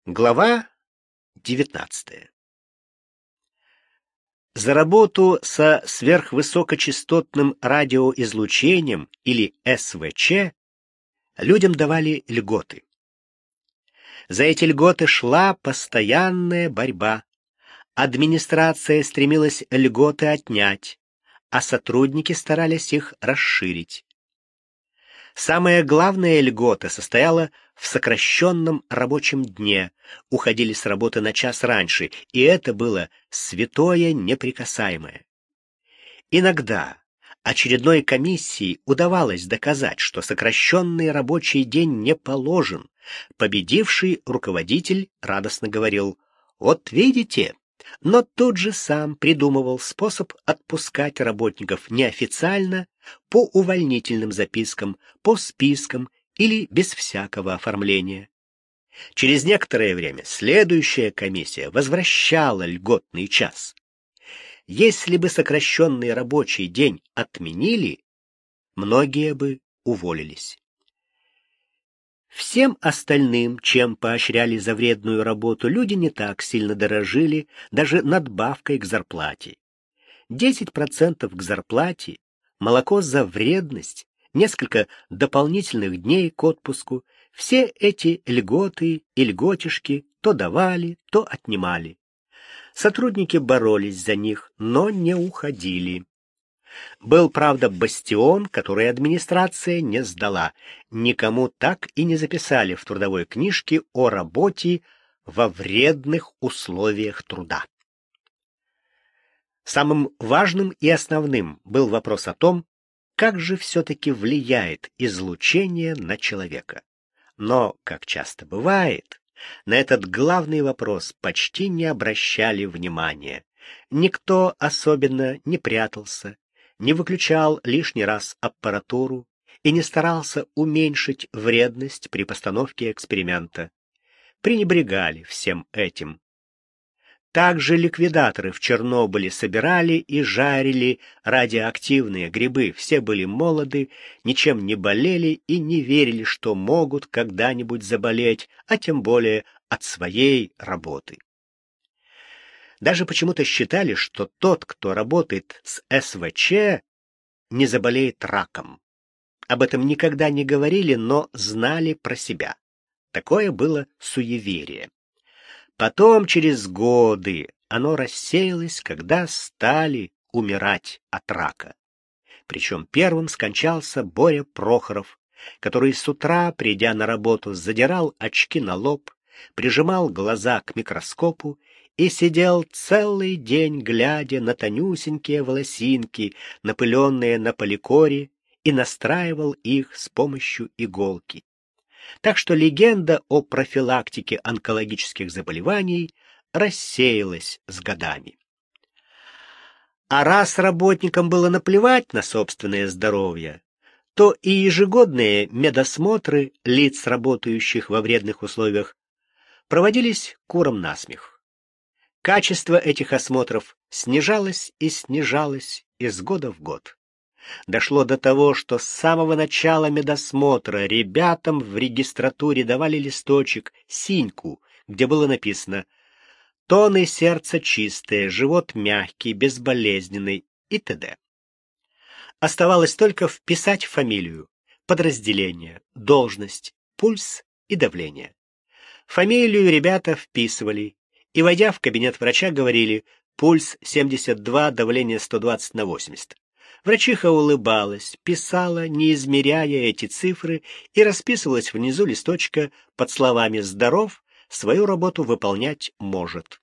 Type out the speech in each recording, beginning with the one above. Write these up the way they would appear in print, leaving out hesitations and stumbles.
Глава 19. За работу со сверхвысокочастотным радиоизлучением или СВЧ людям давали льготы. За эти льготы шла постоянная борьба. Администрация стремилась льготы отнять, а сотрудники старались их расширить. Самая главная льгота состояла в сокращенном рабочем дне, уходили с работы на час раньше, и это было святое неприкасаемое. Иногда очередной комиссии удавалось доказать, что сокращенный рабочий день не положен. Победивший руководитель радостно говорил: «Вот видите», но тут же сам придумывал способ отпускать работников неофициально, по увольнительным запискам, по спискам или без всякого оформления. Через некоторое время следующая комиссия возвращала льготный час. Если бы сокращенный рабочий день отменили, многие бы уволились. Всем остальным, чем поощряли за вредную работу, люди не так сильно дорожили, даже надбавкой к зарплате. 10% к зарплате, молоко за вредность, несколько дополнительных дней к отпуску — все эти льготы и льготишки то давали, то отнимали. Сотрудники боролись за них, но не уходили. Был, правда, бастион, который администрация не сдала. Никому так и не записали в трудовой книжке о работе во вредных условиях труда. Самым важным и основным был вопрос о том, как же все-таки влияет излучение на человека. Но, как часто бывает, на этот главный вопрос почти не обращали внимания. Никто особенно не прятался, не выключал лишний раз аппаратуру и не старался уменьшить вредность при постановке эксперимента. Пренебрегали всем этим. Также ликвидаторы в Чернобыле собирали и жарили радиоактивные грибы. Все были молоды, ничем не болели и не верили, что могут когда-нибудь заболеть, а тем более от своей работы. Даже почему-то считали, что тот, кто работает с СВЧ, не заболеет раком. Об этом никогда не говорили, но знали про себя. Такое было суеверие. Потом, через годы, оно рассеялось, когда стали умирать от рака. Причем первым скончался Боря Прохоров, который с утра, придя на работу, задирал очки на лоб, прижимал глаза к микроскопу и сидел целый день, глядя на тонюсенькие волосинки, напыленные на поликоре, и настраивал их с помощью иголки. Так что легенда о профилактике онкологических заболеваний рассеялась с годами. А раз работникам было наплевать на собственное здоровье, то и ежегодные медосмотры лиц, работающих во вредных условиях, проводились куром насмех. Качество этих осмотров снижалось и снижалось из года в год. Дошло до того, что с самого начала медосмотра ребятам в регистратуре давали листочек, синьку, где было написано «Тоны сердца чистые, живот мягкий, безболезненный» и т.д. Оставалось только вписать фамилию, подразделение, должность, пульс и давление. Фамилию ребята вписывали и, войдя в кабинет врача, говорили «Пульс 72, давление 120 на 80». Врачиха улыбалась, писала, не измеряя эти цифры, и расписывалась внизу листочка под словами «здоров», свою работу выполнять может.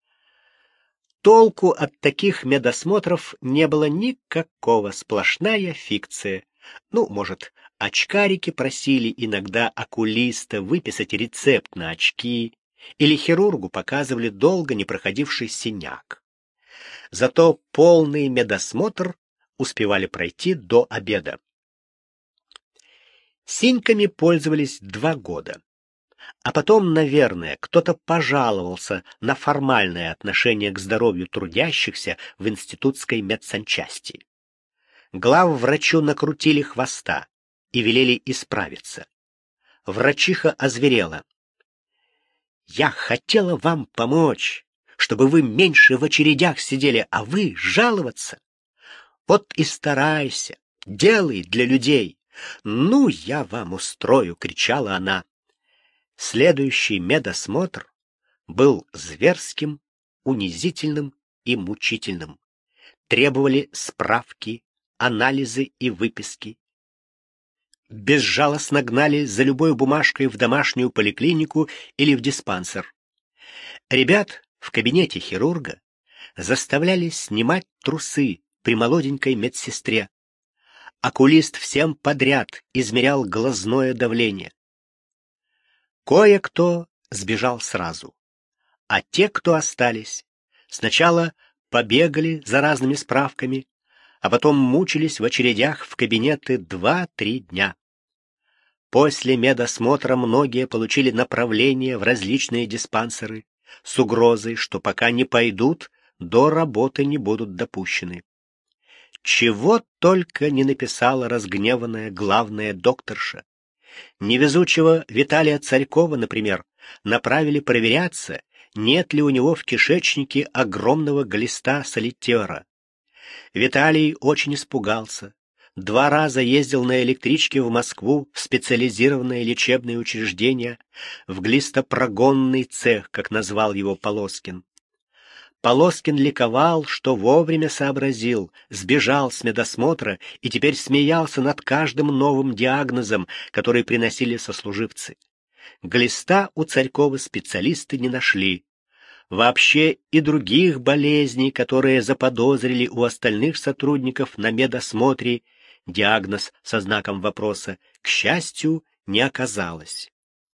Толку от таких медосмотров не было никакого, сплошная фикция. Может, очкарики просили иногда окулиста выписать рецепт на очки, или хирургу показывали долго не проходивший синяк. Зато полный медосмотр успевали пройти до обеда. Синьками пользовались 2 года. А потом, наверное, кто-то пожаловался на формальное отношение к здоровью трудящихся в институтской медсанчасти. Главврачу накрутили хвоста и велели исправиться. Врачиха озверела. Я хотела вам помочь, чтобы вы меньше в очередях сидели, а вы жаловаться. Вот и старайся, делай для людей. Ну, я вам устрою, кричала она. Следующий медосмотр был зверским, унизительным и мучительным. Требовали справки, анализы и выписки. Безжалостно гнали за любой бумажкой в домашнюю поликлинику или в диспансер. Ребят в кабинете хирурга заставляли снимать трусы при молоденькой медсестре. Окулист всем подряд измерял глазное давление. Кое-кто сбежал сразу, а те, кто остались, сначала побегали за разными справками, а потом мучились в очередях в кабинеты 2-3 дня. После медосмотра многие получили направление в различные диспансеры с угрозой, что пока не пойдут, до работы не будут допущены. Чего только не написала разгневанная главная докторша. Невезучего Виталия Царькова, например, направили проверяться, нет ли у него в кишечнике огромного глиста солитера. Виталий очень испугался. 2 раза ездил на электричке в Москву в специализированное лечебное учреждение, в глистопрогонный цех, как назвал его Полоскин. Полоскин ликовал, что вовремя сообразил, сбежал с медосмотра и теперь смеялся над каждым новым диагнозом, который приносили сослуживцы. Глиста у Царькова специалисты не нашли. Вообще и других болезней, которые заподозрили у остальных сотрудников на медосмотре, диагноз со знаком вопроса, к счастью, не оказалось.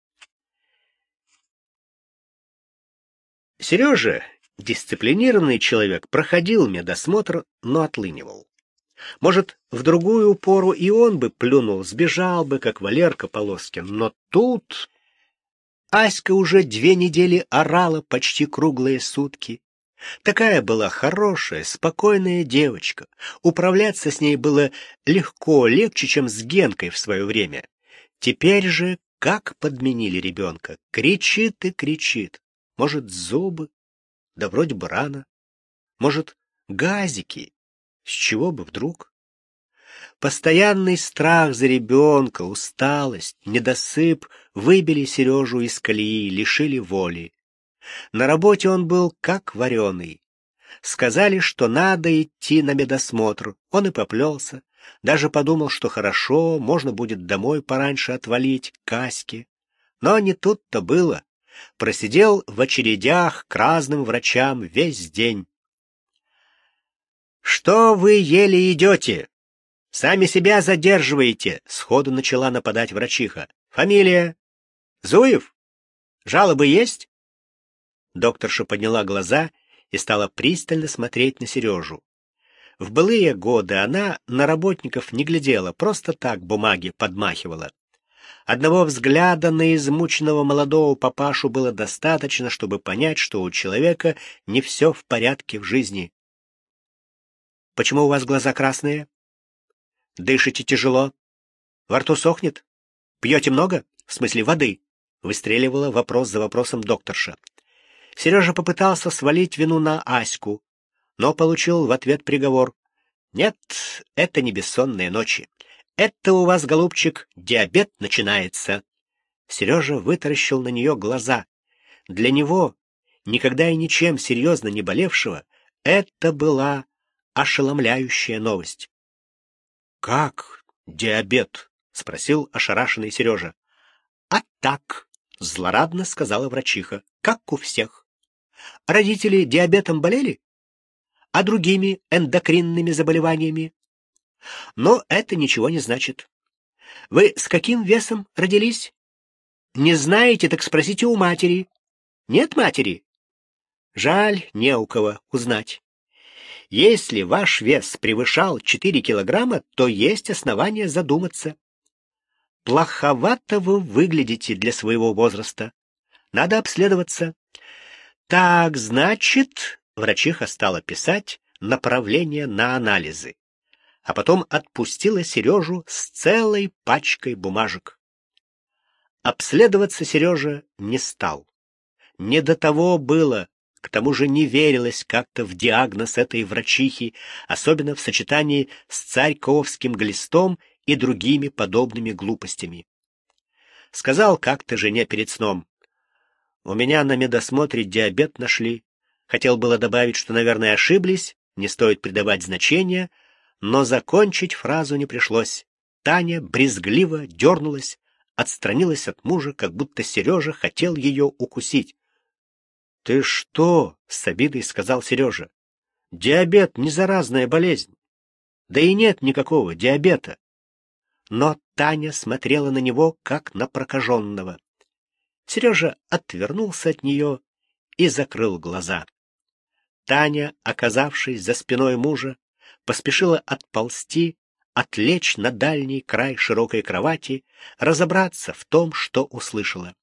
Сережа, дисциплинированный человек, проходил медосмотр, но отлынивал. Может, в другую пору и он бы плюнул, сбежал бы, как Валерка Полоскин, но тут... Аська уже 2 недели орала почти круглые сутки. Такая была хорошая, спокойная девочка. Управляться с ней было легко, легче, чем с Генкой в свое время. Теперь же как подменили ребенка. Кричит и кричит. Может, зубы? Да вроде бы рано. Может, газики? С чего бы вдруг? Постоянный страх за ребенка, усталость, недосып выбили Сережу из колеи, лишили воли. На работе он был как вареный. Сказали, что надо идти на медосмотр. Он и поплелся. Даже подумал, что хорошо, можно будет домой пораньше отвалить, к Аське. Но не тут-то было. Просидел в очередях к разным врачам весь день. «Что вы еле идете? Сами себя задерживаете!» — сходу начала нападать врачиха. «Фамилия? Зуев? Жалобы есть?» Докторша подняла глаза и стала пристально смотреть на Сережу. В былые годы она на работников не глядела, просто так бумаги подмахивала. Одного взгляда на измученного молодого папашу было достаточно, чтобы понять, что у человека не все в порядке в жизни. «Почему у вас глаза красные? Дышите тяжело? Во рту сохнет? Пьете много? В смысле воды?» — выстреливала вопрос за вопросом докторша. Сережа попытался свалить вину на Аську, но получил в ответ приговор. «Нет, это не бессонные ночи. Это у вас, голубчик, диабет начинается». Сережа вытаращил на нее глаза. Для него, никогда и ничем серьезно не болевшего, это была ошеломляющая новость. «Как диабет?» — спросил ошарашенный Сережа. «А так», — злорадно сказала врачиха, — «как у всех. Родители диабетом болели? А другими эндокринными заболеваниями? Но это ничего не значит. Вы с каким весом родились? Не знаете, так спросите у матери. Нет матери? Жаль, не у кого узнать. Если ваш вес превышал 4 килограмма, то есть основания задуматься. Плоховато вы выглядите для своего возраста. Надо обследоваться. Так, значит, врачиха стала писать направление на анализы, а потом отпустила Сережу с целой пачкой бумажек. Обследоваться Сережа не стал. Не до того было. К тому же не верилось как-то в диагноз этой врачихи, особенно в сочетании с царьковским глистом и другими подобными глупостями. Сказал как-то жене перед сном: «У меня на медосмотре диабет нашли». Хотел было добавить, что, наверное, ошиблись, не стоит придавать значения, но закончить фразу не пришлось. Таня брезгливо дернулась, отстранилась от мужа, как будто Сережа хотел ее укусить. «Ты что?» — с обидой сказал Сережа. «Диабет — не заразная болезнь. Да и нет никакого диабета». Но Таня смотрела на него, как на прокаженного. Сережа отвернулся от нее и закрыл глаза. Таня, оказавшись за спиной мужа, поспешила отползти, отлечь на дальний край широкой кровати, разобраться в том, что услышала.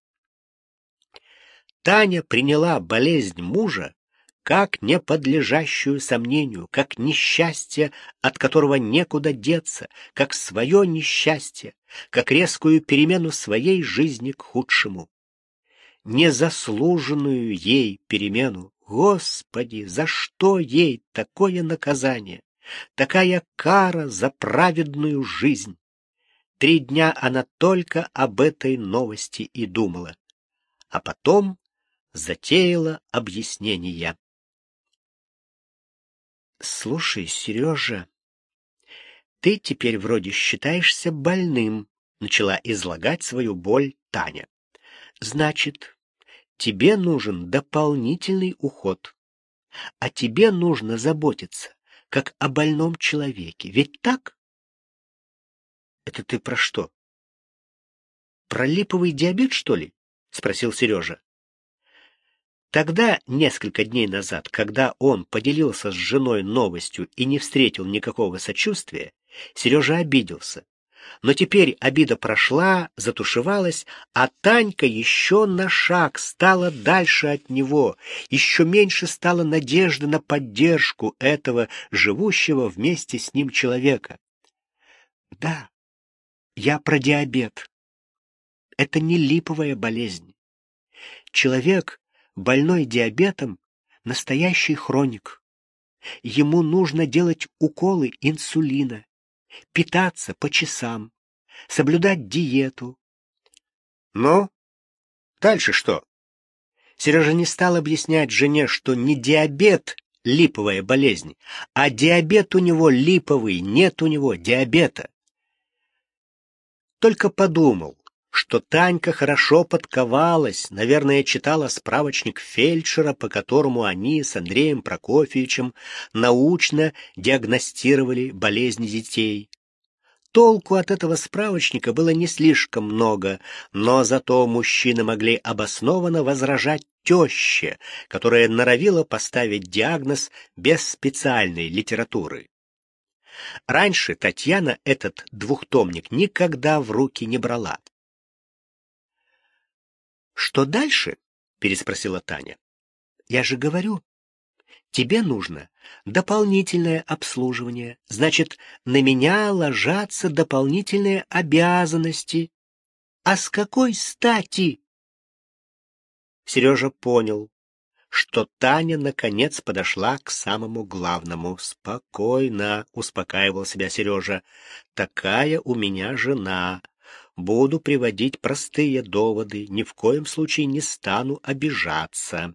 Таня приняла болезнь мужа как неподлежащую сомнению, как несчастье, от которого некуда деться, как свое несчастье, как резкую перемену своей жизни к худшему. Незаслуженную ей перемену. Господи, за что ей такое наказание, такая кара за праведную жизнь? 3 дня она только об этой новости и думала, а потом затеяла объяснения. «Слушай, Сережа, ты теперь вроде считаешься больным», — начала излагать свою боль Таня. «Значит, тебе нужен дополнительный уход, а тебе нужно заботиться, как о больном человеке. Ведь так?» «Это ты про что? Про липовый диабет, что ли?» — спросил Сережа. Тогда, несколько дней назад, когда он поделился с женой новостью и не встретил никакого сочувствия, Сережа обиделся. Но теперь обида прошла, затушевалась, а Танька еще на шаг стала дальше от него, еще меньше стала надежды на поддержку этого живущего вместе с ним человека. «Да, я про диабет. Это не липовая болезнь. Человек, больной диабетом, настоящий хроник. Ему нужно делать уколы инсулина, питаться по часам, соблюдать диету». «Ну, дальше что?» Сережа не стал объяснять жене, что не диабет — липовая болезнь, а диабет у него липовый, нет у него диабета. Только подумал, что Танька хорошо подковалась, наверное, читала справочник фельдшера, по которому они с Андреем Прокофьевичем научно диагностировали болезни детей. Толку от этого справочника было не слишком много, но зато мужчины могли обоснованно возражать теще, которая норовила поставить диагноз без специальной литературы. Раньше Татьяна этот двухтомник никогда в руки не брала. «Что дальше?» — переспросила Таня. «Я же говорю, тебе нужно дополнительное обслуживание. Значит, на меня ложатся дополнительные обязанности. А с какой стати?» Сережа понял, что Таня наконец подошла к самому главному. «Спокойно», — успокаивал себя Сережа, — «такая у меня жена. Буду приводить простые доводы, ни в коем случае не стану обижаться».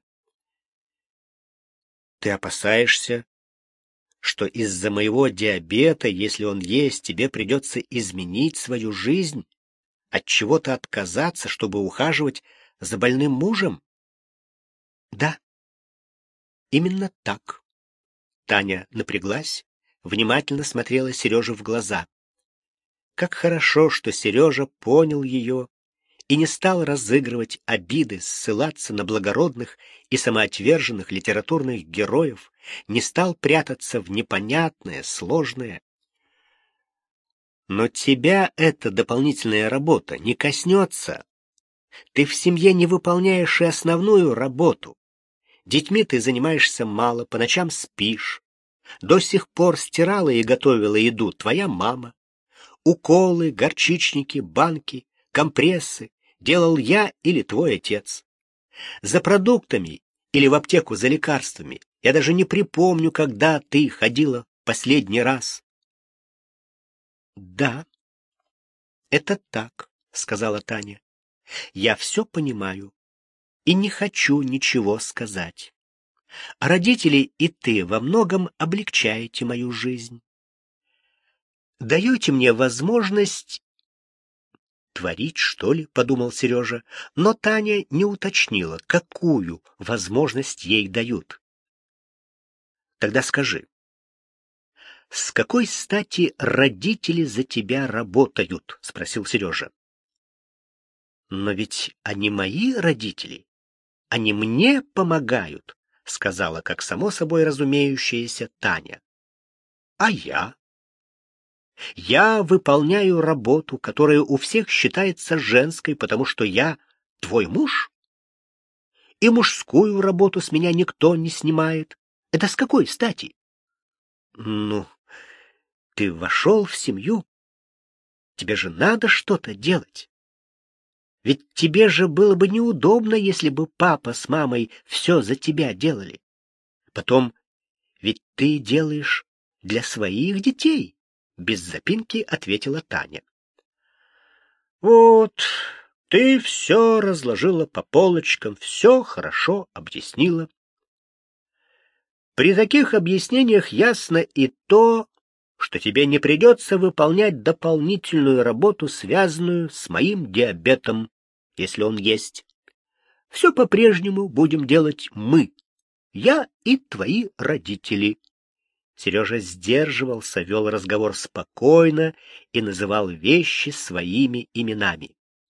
«Ты опасаешься, что из-за моего диабета, если он есть, тебе придется изменить свою жизнь, от чего-то отказаться, чтобы ухаживать за больным мужем?» «Да, именно так». Таня напряглась, внимательно смотрела Сереже в глаза. Как хорошо, что Сережа понял ее и не стал разыгрывать обиды, ссылаться на благородных и самоотверженных литературных героев, не стал прятаться в непонятное, сложное. «Но тебя эта дополнительная работа не коснется. Ты в семье не выполняешь и основную работу. Детьми ты занимаешься мало, по ночам спишь. До сих пор стирала и готовила еду твоя мама. Уколы, горчичники, банки, компрессы делал я или твой отец. За продуктами или в аптеку за лекарствами. Я даже не припомню, когда ты ходила последний раз. Да, это так, сказала Таня. Я все понимаю и не хочу ничего сказать. А родители и ты во многом облегчаете мою жизнь. Даете мне возможность творить, что ли, подумал Сережа, но Таня не уточнила, какую возможность ей дают. Тогда скажи, с какой стати родители за тебя работают? Спросил Сережа. Но ведь они мои родители, они мне помогают, сказала, как само собой разумеющееся, Таня. А я? Я выполняю работу, которая у всех считается женской, потому что я твой муж? И мужскую работу с меня никто не снимает. Это с какой стати? Ну, ты вошел в семью. Тебе же надо что-то делать. Ведь тебе же было бы неудобно, если бы папа с мамой все за тебя делали. Потом, ведь ты делаешь для своих детей. Без запинки ответила Таня. Вот, ты все разложила по полочкам, все хорошо объяснила. При таких объяснениях ясно и то, что тебе не придется выполнять дополнительную работу, связанную с моим диабетом, если он есть. Все по-прежнему будем делать мы, я и твои родители. Сережа сдерживался, вел разговор спокойно и называл вещи своими именами.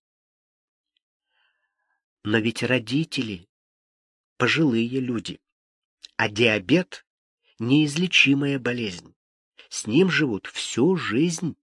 Но ведь родители — пожилые люди, а диабет — неизлечимая болезнь. С ним живут всю жизнь.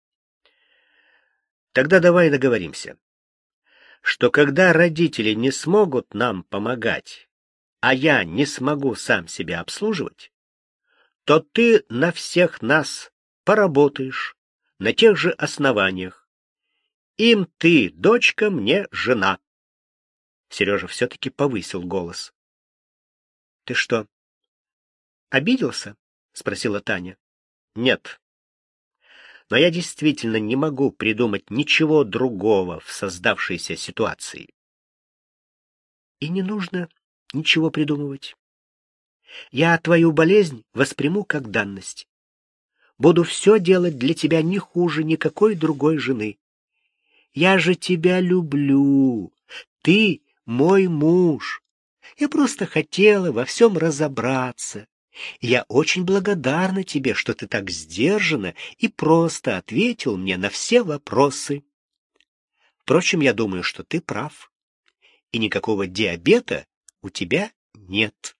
Тогда давай договоримся, что когда родители не смогут нам помогать, а я не смогу сам себя обслуживать, то ты на всех нас поработаешь на тех же основаниях. Им ты дочка, мне жена. Сережа все-таки повысил голос. — Ты что, обиделся? — спросила Таня. — Нет. Но я действительно не могу придумать ничего другого в создавшейся ситуации. И не нужно ничего придумывать. Я твою болезнь восприму как данность. Буду все делать для тебя не хуже никакой другой жены. Я же тебя люблю. Ты мой муж. Я просто хотела во всем разобраться. Я очень благодарна тебе, что ты так сдержанно и просто ответил мне на все вопросы. Впрочем, я думаю, что ты прав. И никакого диабета у тебя нет.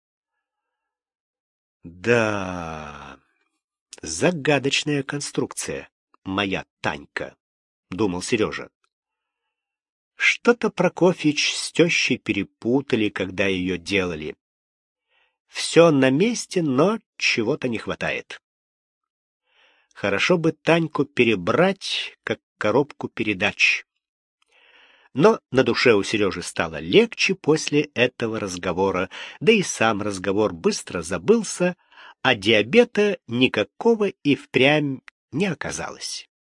Да, загадочная конструкция, моя Танька, думал Сережа. Что-то Прокофьич с тещей перепутали, когда ее делали. Все на месте, но чего-то не хватает. Хорошо бы Таньку перебрать, как коробку передач. Но на душе у Сережи стало легче после этого разговора, да и сам разговор быстро забылся, а диабета никакого и впрямь не оказалось.